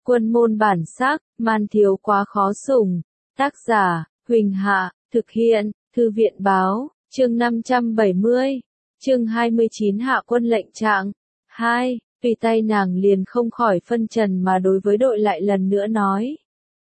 Quân môn bản sắc, man thiếu quá khó sủng. Tác giả, Huỳnh Hạ, thực hiện, Thư viện báo, chương 570, chương 29 hạ quân lệnh trạng. 2, tùy tay nàng liền không khỏi phân trần mà đối với đội lại lần nữa nói.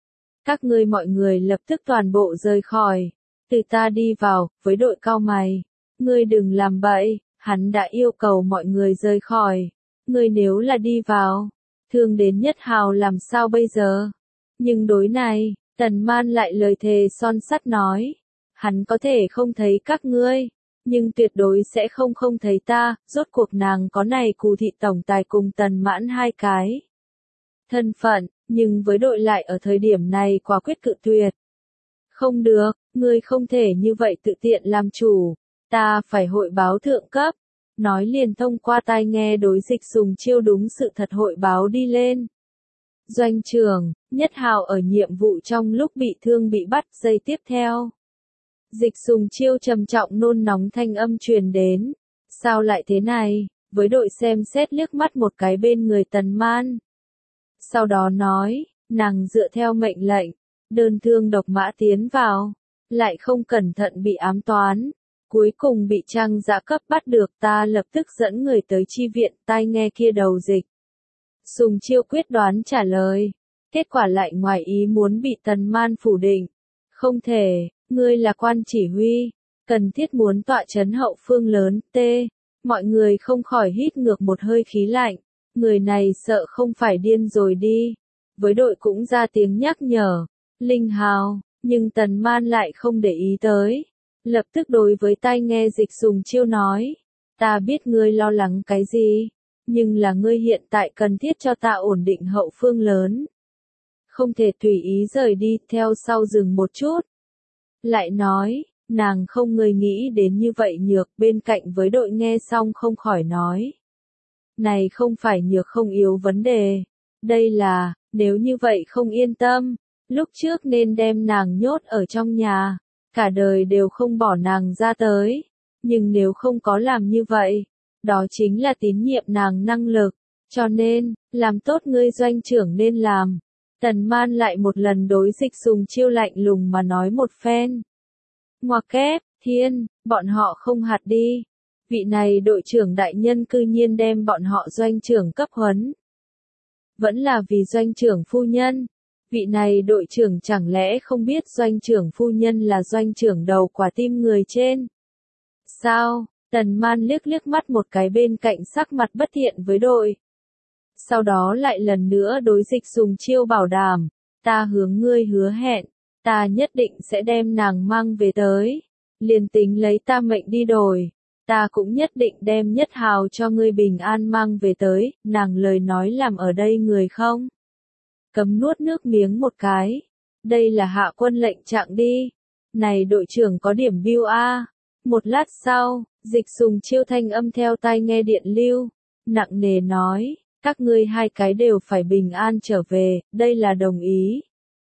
Các ngươi mọi người lập tức toàn bộ rời khỏi. Từ ta đi vào, với đội cau mày. Ngươi đừng làm bậy, hắn đã yêu cầu mọi người rời khỏi. Ngươi nếu là đi vào, thương đến Nhất Hào làm sao bây giờ? Nhưng đối này, Tần Man lại lời thề son sắt nói. Hắn có thể không thấy các ngươi, nhưng tuyệt đối sẽ không thấy ta, rốt cuộc nàng có này Cù thị tổng tài cùng Tần Mãn hai cái thân phận, nhưng với đội lại ở thời điểm này quả quyết cự tuyệt. Không được, ngươi không thể như vậy tự tiện làm chủ, ta phải hội báo thượng cấp. Nói liền thông qua tai nghe đối Dịch Sùng Chiêu đúng sự thật hội báo đi lên. Doanh trưởng, Nhất Hào ở nhiệm vụ trong lúc bị thương bị bắt, giây tiếp theo. Dịch Sùng Chiêu trầm trọng nôn nóng thanh âm truyền đến. Sao lại thế này? Với đội xem xét liếc mắt một cái bên người Tần Man. Sau đó nói, nàng dựa theo mệnh lệnh, đơn thương độc mã tiến vào, lại không cẩn thận bị ám toán. Cuối cùng bị Trang Dã cấp bắt được, ta lập tức dẫn người tới chi viện. Tai nghe kia đầu Dịch Sùng Chiêu quyết đoán trả lời. Kết quả lại ngoài ý muốn bị Tần Man phủ định. Không thể, ngươi là quan chỉ huy, cần thiết muốn tọa chấn hậu phương lớn. Mọi người không khỏi hít ngược một hơi khí lạnh. Người này sợ không phải điên rồi đi. Với đội cũng ra tiếng nhắc nhở. Linh Hào, nhưng Tần Man lại không để ý tới. Lập tức đối với tai nghe Dịch Sùng Chiêu nói. Ta biết ngươi lo lắng cái gì, nhưng là ngươi hiện tại cần thiết cho ta ổn định hậu phương lớn. Không thể tùy ý rời đi. Theo sau dừng một chút. Lại nói, nàng không người nghĩ đến như vậy nhược. Bên cạnh với đội nghe xong không khỏi nói. Này không phải nhược không yếu vấn đề. Đây là, nếu như vậy không yên tâm, lúc trước nên đem nàng nhốt ở trong nhà. Cả đời đều không bỏ nàng ra tới. Nhưng nếu không có làm như vậy, đó chính là tín nhiệm nàng năng lực. Cho nên, làm tốt ngươi doanh trưởng nên làm. Tần Man lại một lần đối Dịch Sùng Chiêu lạnh lùng mà nói một phen. Ngoặc kép, thiên, bọn họ không hạt đi. Vị này đội trưởng đại nhân cư nhiên đem bọn họ doanh trưởng cấp huấn. Vẫn là vì doanh trưởng phu nhân. Vị này đội trưởng chẳng lẽ không biết doanh trưởng phu nhân là doanh trưởng đầu quả tim người trên? Sao? Tần Man liếc mắt một cái bên cạnh sắc mặt bất thiện với đội. Sau đó lại lần nữa đối Dịch Sùng Chiêu bảo đảm. Ta hướng ngươi hứa hẹn, ta nhất định sẽ đem nàng mang về tới. Liền tính lấy ta mệnh đi đổi, ta cũng nhất định đem Nhất Hào cho ngươi bình an mang về tới. Nàng lời nói làm ở đây người không cấm nuốt nước miếng một cái. Đây là hạ quân lệnh trạng đi. Này đội trưởng có điểm biêu a. Một lát sau, Dịch Sùng Chiêu thanh âm theo tai nghe điện lưu, nặng nề nói, các ngươi hai cái đều phải bình an trở về, đây là đồng ý.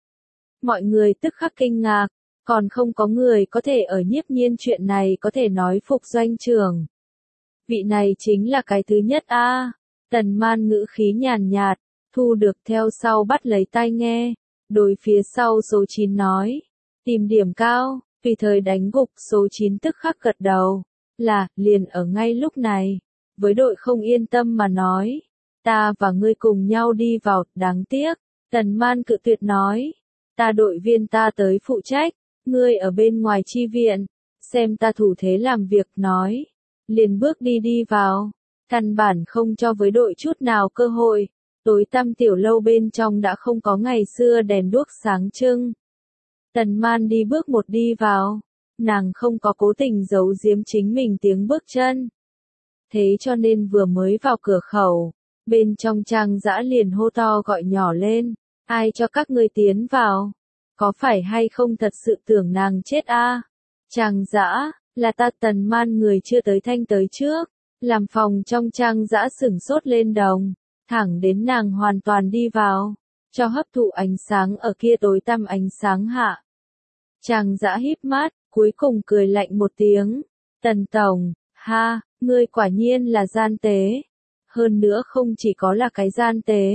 Mọi người tức khắc kinh ngạc, còn không có người có thể ở nhiếp nhiên chuyện này có thể nói phục doanh trưởng. Vị này chính là cái thứ nhất a. Tần Man ngữ khí nhàn nhạt, thu được theo sau bắt lấy tai nghe, đối phía sau số 9 nói, tìm điểm cao, tùy thời đánh gục. Số 9 tức khắc gật đầu, là, liền ở ngay lúc này, với đội không yên tâm mà nói, ta và ngươi cùng nhau đi vào. Đáng tiếc, Tần Man cự tuyệt nói, ta đội viên ta tới phụ trách, ngươi ở bên ngoài chi viện, xem ta thủ thế làm việc. Nói, liền bước đi vào, căn bản không cho với đội chút nào cơ hội. Tối tăm tiểu lâu bên trong đã không có ngày xưa đèn đuốc sáng trưng. Tần Man đi bước một đi vào, nàng không có cố tình giấu giếm chính mình tiếng bước chân. Thế cho nên vừa mới vào cửa khẩu, bên trong Trang Dã liền hô to gọi nhỏ lên, ai cho các ngươi tiến vào? Có phải hay không thật sự tưởng nàng chết a? Trang Dã, là ta. Tần Man người chưa tới thanh tới trước, làm phòng trong Trang Dã sửng sốt lên đồng. Thẳng đến nàng hoàn toàn đi vào, cho hấp thụ ánh sáng ở kia tối tăm ánh sáng hạ. Trang Dã híp mắt, cuối cùng cười lạnh một tiếng. Tần tổng, ha, ngươi quả nhiên là gian tế. Hơn nữa không chỉ có là cái gian tế,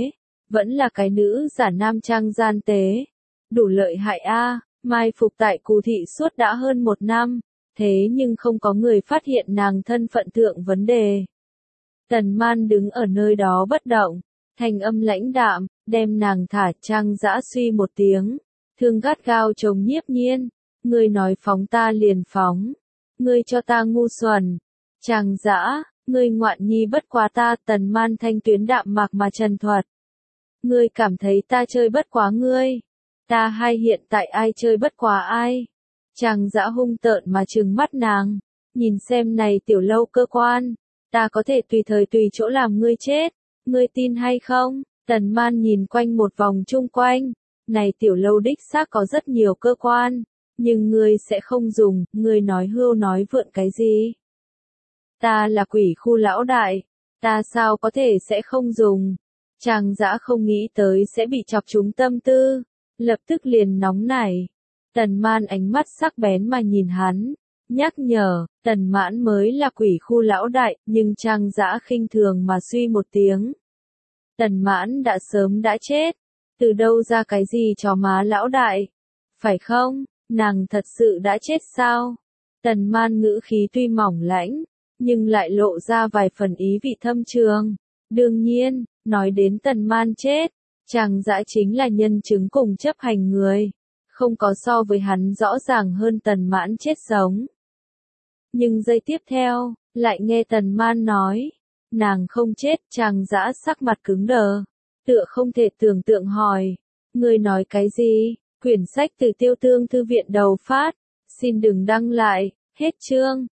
vẫn là cái nữ giả nam trang gian tế. Đủ lợi hại a, mai phục tại Cù thị suốt đã hơn 1 năm, thế nhưng không có người phát hiện nàng thân phận thượng vấn đề. Tần Man đứng ở nơi đó bất động, thanh âm lãnh đạm, đem nàng thả. Trang Dã suy một tiếng, thương gắt gao chồng Nhiếp Nhiên, ngươi nói phóng ta liền phóng, ngươi cho ta ngu xuẩn. Trang Dã, ngươi ngoạn nhi bất quá ta. Tần Man thanh tuyến đạm mạc mà trần thuật. Ngươi cảm thấy ta chơi bất quá ngươi, ta hay hiện tại ai chơi bất quá ai? Trang Dã hung tợn mà trừng mắt nàng, nhìn xem này tiểu lâu cơ quan, ta có thể tùy thời tùy chỗ làm ngươi chết, ngươi tin hay không? Tần Man nhìn quanh một vòng chung quanh, này tiểu lâu đích xác có rất nhiều cơ quan, nhưng ngươi sẽ không dùng, ngươi nói hưu nói vượn cái gì? Ta là quỷ khu lão đại, ta sao có thể sẽ không dùng? Trang Dã không nghĩ tới sẽ bị chọc trúng tâm tư, lập tức liền nóng nảy. Tần Man ánh mắt sắc bén mà nhìn hắn, nhắc nhở, Tần Mãn mới là quỷ khu lão đại, nhưng Trang Dã khinh thường mà suy một tiếng. Tần Mãn đã sớm đã chết, từ đâu ra cái gì chó má lão đại? Phải không, nàng thật sự đã chết sao? Tần Man ngữ khí tuy mỏng lãnh, nhưng lại lộ ra vài phần ý vị thâm trường. Đương nhiên, nói đến Tần Man chết, Trang Dã chính là nhân chứng cùng chấp hành người. Không có so với hắn rõ ràng hơn Tần Mãn chết sống. Nhưng giây tiếp theo, lại nghe Tần Man nói, nàng không chết. Trang Dã sắc mặt cứng đờ, tựa không thể tưởng tượng hỏi, ngươi nói cái gì? Quyển sách từ Tiêu Tương thư viện đầu phát, xin đừng đăng lại, hết chương.